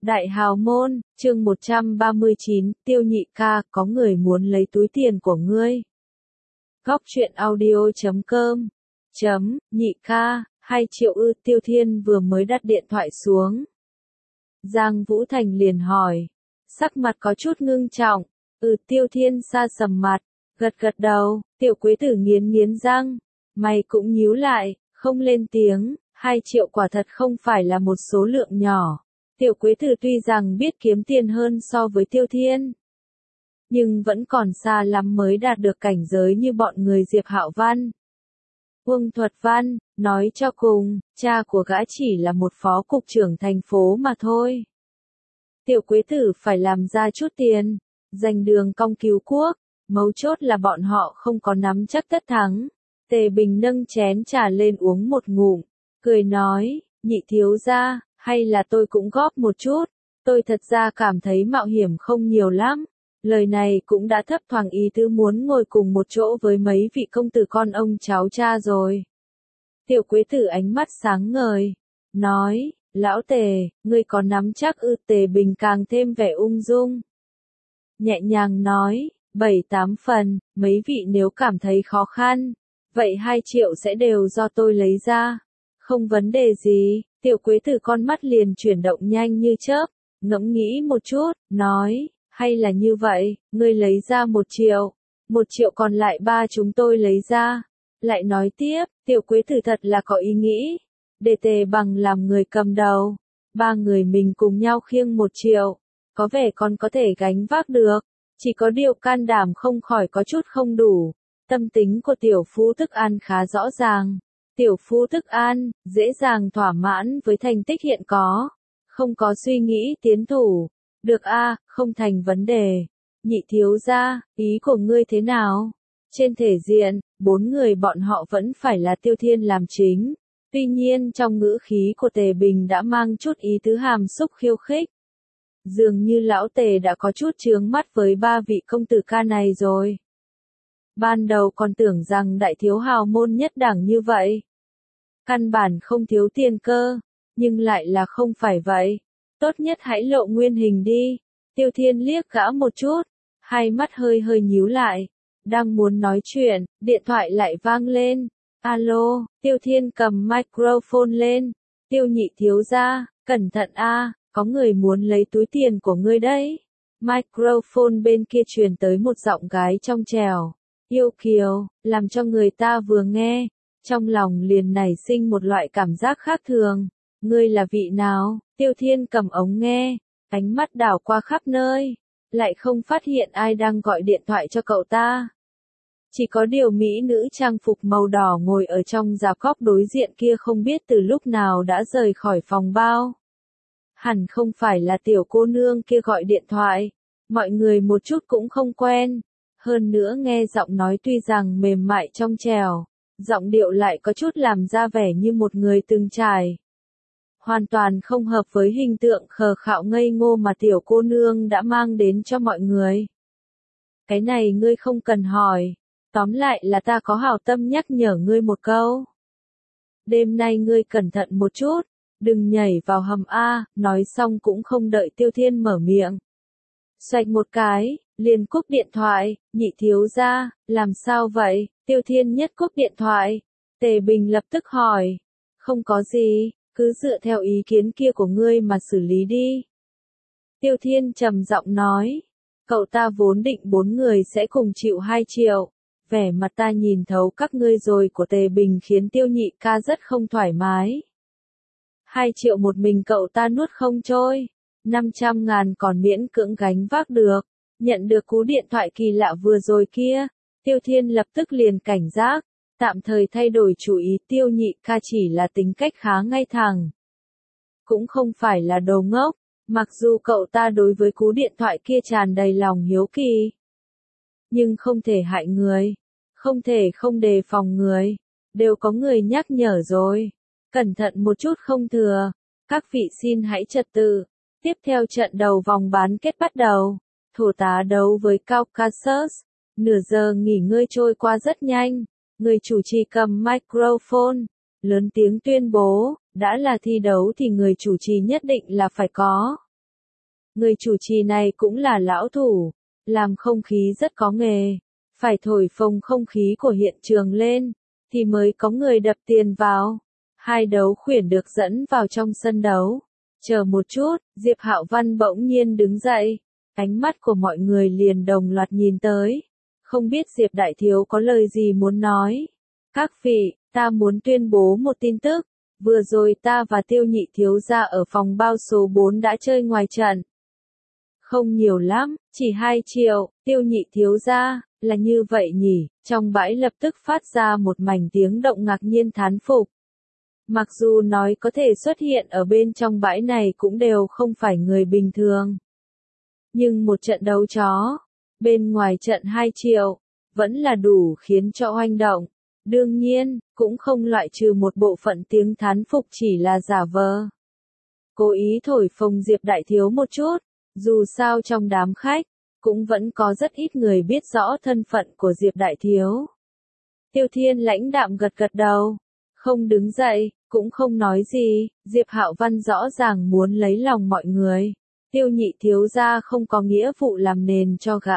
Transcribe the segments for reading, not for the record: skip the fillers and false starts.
Đại hào môn, chương 139, Tiêu Nhị ca, có người muốn lấy túi tiền của ngươi. Góc truyện audio.com Nhị ca, 2 triệu ư? Tiêu Thiên vừa mới đặt điện thoại xuống. Giang Vũ Thành liền hỏi. Sắc mặt có chút ngưng trọng. Tiêu Thiên sa sầm mặt, gật gật đầu. Tiểu Quế Tử nghiến nghiến răng, mày cũng nhíu lại, không lên tiếng. 2 triệu quả thật không phải là một số lượng nhỏ. Tiểu Quế Tử tuy rằng biết kiếm tiền hơn so với Tiêu Thiên, nhưng vẫn còn xa lắm mới đạt được cảnh giới như bọn người Diệp Hạo Văn, Uông Thuật Văn. Nói cho cùng, cha của gã chỉ là một phó cục trưởng thành phố mà thôi. Tiểu Quế Tử phải làm ra chút tiền, giành đường cong cứu quốc, mấu chốt là bọn họ không có nắm chắc tất thắng. Tề Bình nâng chén trà lên uống một ngụm, cười nói, Nhị thiếu gia, hay là tôi cũng góp một chút, tôi thật ra cảm thấy mạo hiểm không nhiều lắm. Lời này cũng đã thấp thoáng ý tứ muốn ngồi cùng một chỗ với mấy vị công tử con ông cháu cha rồi. Tiểu Quế Tử ánh mắt sáng ngời, nói, lão Tề, ngươi có nắm chắc ư? Tề Bình càng thêm vẻ ung dung, nhẹ nhàng nói, 7-8 phần, mấy vị nếu cảm thấy khó khăn, vậy 2 triệu sẽ đều do tôi lấy ra. Không vấn đề gì. Tiểu Quế Tử con mắt liền chuyển động nhanh như chớp, ngẫm nghĩ một chút, nói, hay là như vậy, ngươi lấy ra 1 triệu, 1 triệu còn lại 3 chúng tôi lấy ra. Lại nói tiếp, Tiểu Quế Tử thật là có ý nghĩ, để Tề Bằng làm người cầm đầu, 3 người mình cùng nhau khiêng 1 triệu, có vẻ còn có thể gánh vác được, chỉ có điều can đảm không khỏi có chút không đủ. Tâm tính của Tiểu Phu Tức An khá rõ ràng. Tiểu Phu Tức An, dễ dàng thỏa mãn với thành tích hiện có, không có suy nghĩ tiến thủ. Được a, không thành vấn đề. Nhị thiếu gia, ý của ngươi thế nào? Trên thể diện, 4 người bọn họ vẫn phải là Tiêu Thiên làm chính. Tuy nhiên trong ngữ khí của Tề Bình đã mang chút ý tứ hàm xúc khiêu khích. Dường như lão Tề đã có chút chướng mắt với 3 vị công tử ca này rồi. Ban đầu còn tưởng rằng đại thiếu hào môn nhất đẳng như vậy, căn bản không thiếu tiền cơ, nhưng lại là không phải vậy. Tốt nhất hãy lộ nguyên hình đi. Tiêu Thiên liếc gã một chút, hai mắt hơi hơi nhíu lại, đang muốn nói chuyện, điện thoại lại vang lên. Alo, Tiêu Thiên cầm microphone lên. Tiêu Nhị thiếu gia, cẩn thận a, có người muốn lấy túi tiền của ngươi đấy. Microphone bên kia truyền tới một giọng gái trong trẻo, yêu kiều, làm cho người ta vừa nghe, trong lòng liền nảy sinh một loại cảm giác khác thường. Ngươi là vị nào? Tiêu Thiên cầm ống nghe, ánh mắt đảo qua khắp nơi, lại không phát hiện ai đang gọi điện thoại cho cậu ta. Chỉ có điều mỹ nữ trang phục màu đỏ ngồi ở trong rạp góc đối diện kia không biết từ lúc nào đã rời khỏi phòng bao. Hẳn không phải là tiểu cô nương kia gọi điện thoại, mọi người một chút cũng không quen. Hơn nữa nghe giọng nói tuy rằng mềm mại trong trẻo, giọng điệu lại có chút làm ra vẻ như một người từng trải. Hoàn toàn không hợp với hình tượng khờ khạo ngây ngô mà tiểu cô nương đã mang đến cho mọi người. Cái này ngươi không cần hỏi, tóm lại là ta có hảo tâm nhắc nhở ngươi một câu. Đêm nay ngươi cẩn thận một chút, đừng nhảy vào hầm A. Nói xong cũng không đợi Tiêu Thiên mở miệng, xoạch một cái, liền cúp điện thoại. Nhị thiếu gia, làm sao vậy? Tiêu Thiên nhất cúp điện thoại. Tề Bình lập tức hỏi, không có gì, cứ dựa theo ý kiến kia của ngươi mà xử lý đi. Tiêu Thiên trầm giọng nói, cậu ta vốn định 4 người sẽ cùng chịu 2 triệu. Vẻ mặt ta nhìn thấu các ngươi rồi của Tề Bình khiến Tiêu Nhị ca rất không thoải mái. 2 triệu một mình cậu ta nuốt không trôi, 500.000 còn miễn cưỡng gánh vác được. Nhận được cú điện thoại kỳ lạ vừa rồi kia, Tiêu Thiên lập tức liền cảnh giác, tạm thời thay đổi chủ ý. Tiêu Nhị ca chỉ là tính cách khá ngay thẳng, cũng không phải là đồ ngốc, mặc dù cậu ta đối với cú điện thoại kia tràn đầy lòng hiếu kỳ, nhưng không thể hại người, không thể không đề phòng người, đều có người nhắc nhở rồi, cẩn thận một chút không thừa. Các vị xin hãy trật tự. Tiếp theo trận đầu vòng bán kết bắt đầu, thổ tá đấu với Caucasus. Nửa giờ nghỉ ngơi trôi qua rất nhanh, người chủ trì cầm microphone, lớn tiếng tuyên bố, đã là thi đấu thì người chủ trì nhất định là phải có Người chủ trì này cũng là lão thủ, làm không khí rất có nghề, phải thổi phồng không khí của hiện trường lên, thì mới có người đập tiền vào. Hai đấu khuyển được dẫn vào trong sân đấu. Chờ một chút, Diệp Hạo Văn bỗng nhiên đứng dậy, ánh mắt của mọi người liền đồng loạt nhìn tới. Không biết Diệp Đại Thiếu có lời gì muốn nói. Các vị, ta muốn tuyên bố một tin tức. Vừa rồi ta và Tiêu Nhị Thiếu gia ở phòng bao số 4 đã chơi ngoài trận. Không nhiều lắm, chỉ 2 triệu, Tiêu Nhị Thiếu gia, là như vậy nhỉ? Trong bãi lập tức phát ra một mảnh tiếng động ngạc nhiên thán phục. Mặc dù nói có thể xuất hiện ở bên trong bãi này cũng đều không phải người bình thường. Nhưng một trận đấu chó, bên ngoài trận 2 triệu, vẫn là đủ khiến cho oanh động. Đương nhiên, cũng không loại trừ một bộ phận tiếng thán phục chỉ là giả vờ. Cố ý thổi phồng Diệp Đại Thiếu một chút, dù sao trong đám khách, cũng vẫn có rất ít người biết rõ thân phận của Diệp Đại Thiếu. Tiêu Thiên lãnh đạm gật gật đầu, không đứng dậy, cũng không nói gì, Diệp Hạo Văn rõ ràng muốn lấy lòng mọi người. Tiêu Nhị Thiếu gia không có nghĩa vụ làm nền cho gã.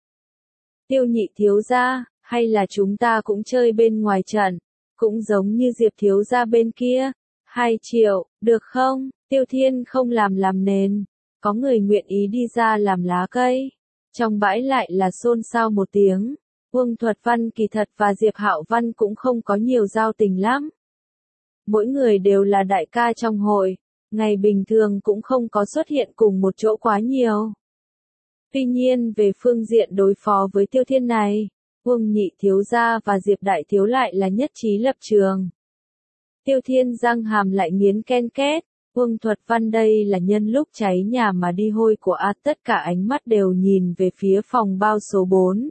Tiêu Nhị Thiếu gia, hay là chúng ta cũng chơi bên ngoài trận, cũng giống như Diệp Thiếu gia bên kia. 2 triệu, được không? Tiêu Thiên không làm nền. Có người nguyện ý đi ra làm lá cây. Trong bãi lại là xôn xao một tiếng. Uông Thuật Văn kỳ thật và Diệp Hạo Văn cũng không có nhiều giao tình lắm. Mỗi người đều là đại ca trong hội, ngày bình thường cũng không có xuất hiện cùng một chỗ quá nhiều. Tuy nhiên về phương diện đối phó với Tiêu Thiên này, Uông Nhị Thiếu gia và Diệp Đại Thiếu lại là nhất trí lập trường. Tiêu Thiên răng hàm lại nghiến ken két, Uông Thuật Văn đây là nhân lúc cháy nhà mà đi hôi của tất cả ánh mắt đều nhìn về phía phòng bao số 4.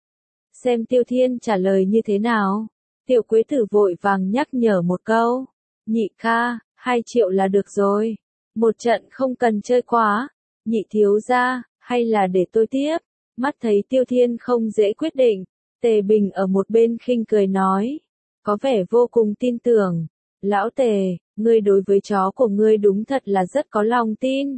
Xem Tiêu Thiên trả lời như thế nào. Tiểu Quế Tử vội vàng nhắc nhở một câu. Nhị ca, 2 triệu là được rồi. Một trận không cần chơi quá. Nhị thiếu gia, hay là để tôi tiếp. Mắt thấy Tiêu Thiên không dễ quyết định. Tề Bình ở một bên khinh cười nói. Có vẻ vô cùng tin tưởng. Lão Tề, ngươi đối với chó của ngươi đúng thật là rất có lòng tin.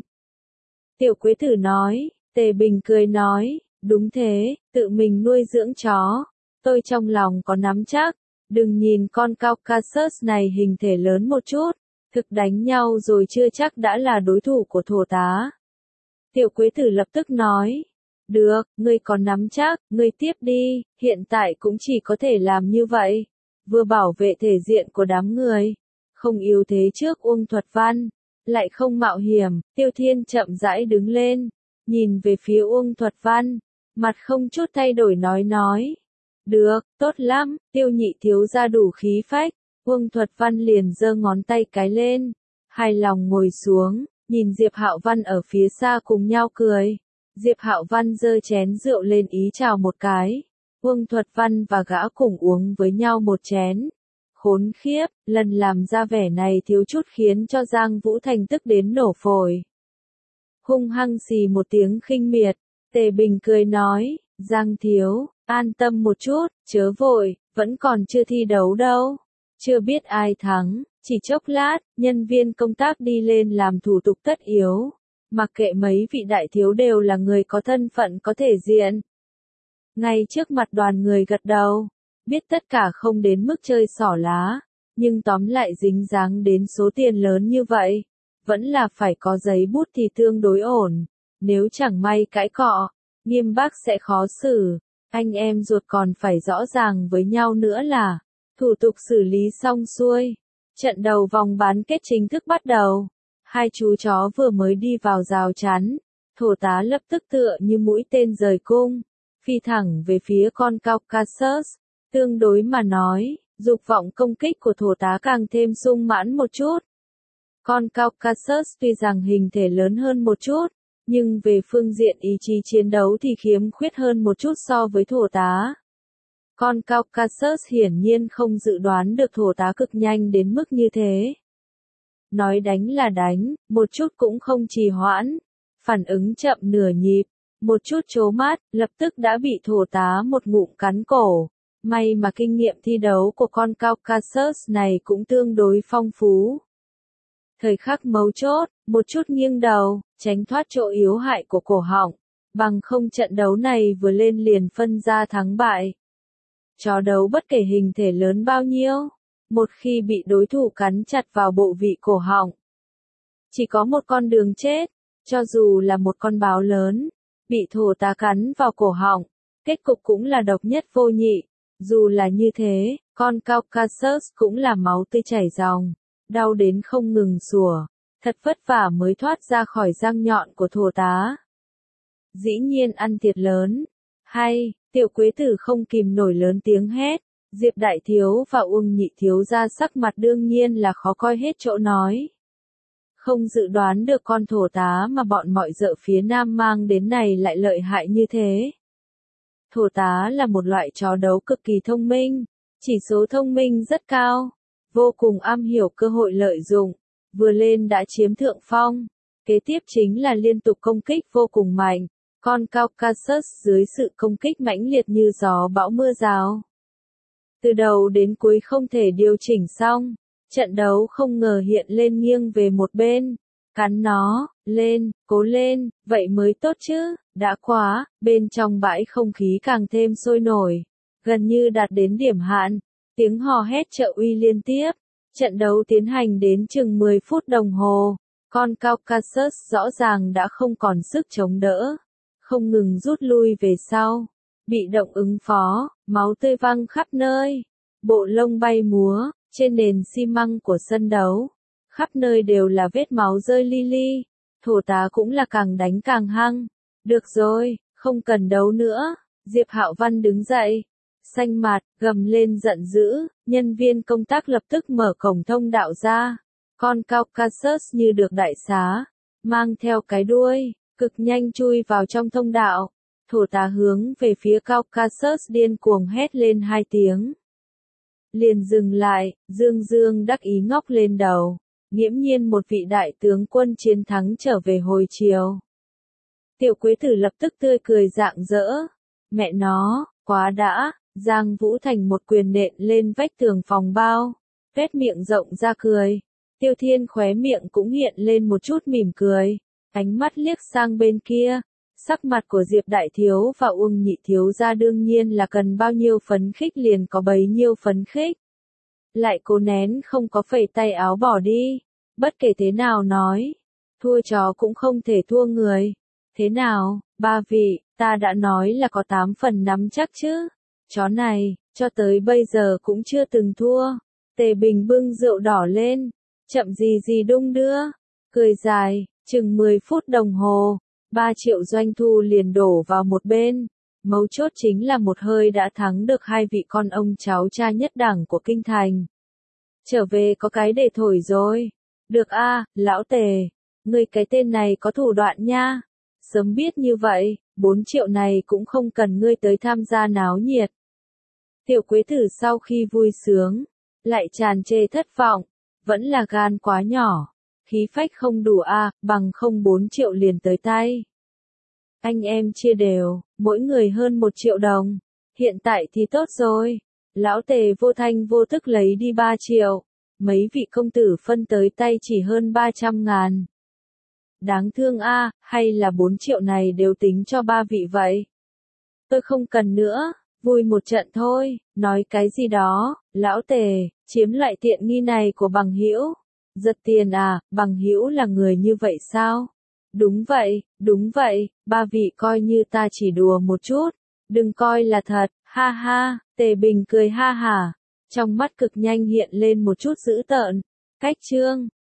Tiểu Quế Tử nói. Tề Bình cười nói. Đúng thế, tự mình nuôi dưỡng chó. Tôi trong lòng có nắm chắc. Đừng nhìn con Caucasus này hình thể lớn một chút, thực đánh nhau rồi chưa chắc đã là đối thủ của thổ tá. Tiểu Quế Tử lập tức nói, được, ngươi còn nắm chắc, ngươi tiếp đi, hiện tại cũng chỉ có thể làm như vậy, vừa bảo vệ thể diện của đám người, không yếu thế trước Uông Thuật Văn, lại không mạo hiểm. Tiêu Thiên chậm rãi đứng lên, nhìn về phía Uông Thuật Văn, mặt không chút thay đổi nói. Được, tốt lắm, Tiêu Nhị Thiếu gia đủ khí phách. Uông Thuật Văn liền giơ ngón tay cái lên, hài lòng ngồi xuống, nhìn Diệp Hạo Văn ở phía xa cùng nhau cười. Diệp Hạo Văn giơ chén rượu lên ý chào một cái. Uông Thuật Văn và gã cùng uống với nhau một chén. Khốn khiếp, lần làm ra vẻ này thiếu chút khiến cho Giang Vũ Thành tức đến nổ phổi. Hung hăng xì một tiếng khinh miệt, Tề Bình cười nói, Giang thiếu, an tâm một chút, chớ vội, vẫn còn chưa thi đấu đâu. Chưa biết ai thắng, chỉ chốc lát, nhân viên công tác đi lên làm thủ tục tất yếu. Mặc kệ mấy vị đại thiếu đều là người có thân phận có thể diện. Ngay trước mặt đoàn người gật đầu, biết tất cả không đến mức chơi xỏ lá, nhưng tóm lại dính dáng đến số tiền lớn như vậy, vẫn là phải có giấy bút thì tương đối ổn. Nếu chẳng may cãi cọ, Nghiêm Bác sẽ khó xử. Anh em ruột còn phải rõ ràng với nhau nữa là, thủ tục xử lý xong xuôi. Trận đầu vòng bán kết chính thức bắt đầu. Hai chú chó vừa mới đi vào rào chắn, thổ tá lập tức tựa như mũi tên rời cung, phi thẳng về phía con Caucasus. Tương đối mà nói, dục vọng công kích của thổ tá càng thêm sung mãn một chút. Con Caucasus tuy rằng hình thể lớn hơn một chút, nhưng về phương diện ý chí chiến đấu thì khiếm khuyết hơn một chút so với thổ tá. Con Caucasus hiển nhiên không dự đoán được thổ tá cực nhanh đến mức như thế. Nói đánh là đánh, một chút cũng không trì hoãn, phản ứng chậm nửa nhịp, một chút trố mắt, lập tức đã bị thổ tá một ngụm cắn cổ. May mà kinh nghiệm thi đấu của con Caucasus này cũng tương đối phong phú. Thời khắc mấu chốt, một chút nghiêng đầu, tránh thoát chỗ yếu hại của cổ họng, bằng không trận đấu này vừa lên liền phân ra thắng bại. Chó đấu bất kể hình thể lớn bao nhiêu, một khi bị đối thủ cắn chặt vào bộ vị cổ họng, chỉ có một con đường chết, cho dù là một con báo lớn, bị thổ tá cắn vào cổ họng, kết cục cũng là độc nhất vô nhị. Dù là như thế, con Caucasus cũng là máu tươi chảy ròng, đau đến không ngừng sủa, thật vất vả mới thoát ra khỏi răng nhọn của thổ tá. Dĩ nhiên ăn thiệt lớn. Hay, Tiểu Quế Tử không kìm nổi lớn tiếng hét, Diệp Đại Thiếu và Uông Nhị Thiếu ra sắc mặt đương nhiên là khó coi hết chỗ nói. Không dự đoán được con thổ tá mà bọn mọi dợ phía Nam mang đến này lại lợi hại như thế. Thổ tá là một loại chó đấu cực kỳ thông minh, chỉ số thông minh rất cao, vô cùng am hiểu cơ hội lợi dụng, vừa lên đã chiếm thượng phong. Kế tiếp chính là liên tục công kích vô cùng mạnh, con Caucasus dưới sự công kích mãnh liệt như gió bão mưa rào. Từ đầu đến cuối không thể điều chỉnh xong, trận đấu không ngờ hiện lên nghiêng về một bên. Cắn nó, lên, cố lên, vậy mới tốt chứ, đã quá, bên trong bãi không khí càng thêm sôi nổi, gần như đạt đến điểm hạn, tiếng hò hét trợ uy liên tiếp, trận đấu tiến hành đến chừng 10 phút đồng hồ, con Caucasus rõ ràng đã không còn sức chống đỡ, không ngừng rút lui về sau, bị động ứng phó, máu tươi văng khắp nơi, bộ lông bay múa, trên nền xi măng của sân đấu. Khắp nơi đều là vết máu rơi li li, thổ tá cũng là càng đánh càng hăng. Được rồi, không cần đấu nữa. Diệp Hạo Văn đứng dậy, xanh mặt, gầm lên giận dữ, nhân viên công tác lập tức mở cổng thông đạo ra. Con Caucasus như được đại xá, mang theo cái đuôi, cực nhanh chui vào trong thông đạo. Thổ tá hướng về phía Caucasus điên cuồng hét lên 2 tiếng. Liền dừng lại, Dương Dương đắc ý ngóc lên đầu. Nghiễm nhiên một vị đại tướng quân chiến thắng trở về hồi chiều. Tiểu Quế Tử lập tức tươi cười rạng rỡ. Mẹ nó, quá đã, Giang Vũ Thành một quyền nện lên vách tường phòng bao, vét miệng rộng ra cười. Tiêu Thiên khóe miệng cũng hiện lên một chút mỉm cười, ánh mắt liếc sang bên kia. Sắc mặt của Diệp Đại Thiếu và Uông Nhị Thiếu ra đương nhiên là cần bao nhiêu phấn khích liền có bấy nhiêu phấn khích. Lại cố nén không có phẩy tay áo bỏ đi. Bất kể thế nào nói, thua chó cũng không thể thua người. Thế nào, ba vị, ta đã nói là có 8 phần nắm chắc chứ. Chó này, cho tới bây giờ cũng chưa từng thua. Tề Bình bưng rượu đỏ lên, chậm gì gì đung đưa, cười dài, chừng 10 phút đồng hồ, 3 triệu doanh thu liền đổ vào một bên. Mấu chốt chính là một hơi đã thắng được 2 vị con ông cháu cha nhất đẳng của kinh thành. Trở về có cái để thổi rồi. Được a, lão Tề, ngươi cái tên này có thủ đoạn nha. Sớm biết như vậy, 4 triệu này cũng không cần ngươi tới tham gia náo nhiệt. Tiểu Quế Tử sau khi vui sướng, lại tràn trề thất vọng, vẫn là gan quá nhỏ, khí phách không đủ a, bằng không 4 triệu liền tới tay. Anh em chia đều, mỗi người hơn 1 triệu đồng, hiện tại thì tốt rồi. Lão Tề vô thanh vô tức lấy đi 3 triệu. Mấy vị công tử phân tới tay chỉ hơn 300.000. Đáng thương a, hay là 4 triệu này đều tính cho 3 vị vậy? Tôi không cần nữa, vui một trận thôi, nói cái gì đó, lão Tề, chiếm lại tiện nghi này của bằng hữu. Giật tiền à, bằng hữu là người như vậy sao? Đúng vậy, 3 vị coi như ta chỉ đùa một chút, đừng coi là thật, ha ha, Tề Bình cười ha hả. Trong mắt cực nhanh hiện lên một chút dữ tợn. Cách chương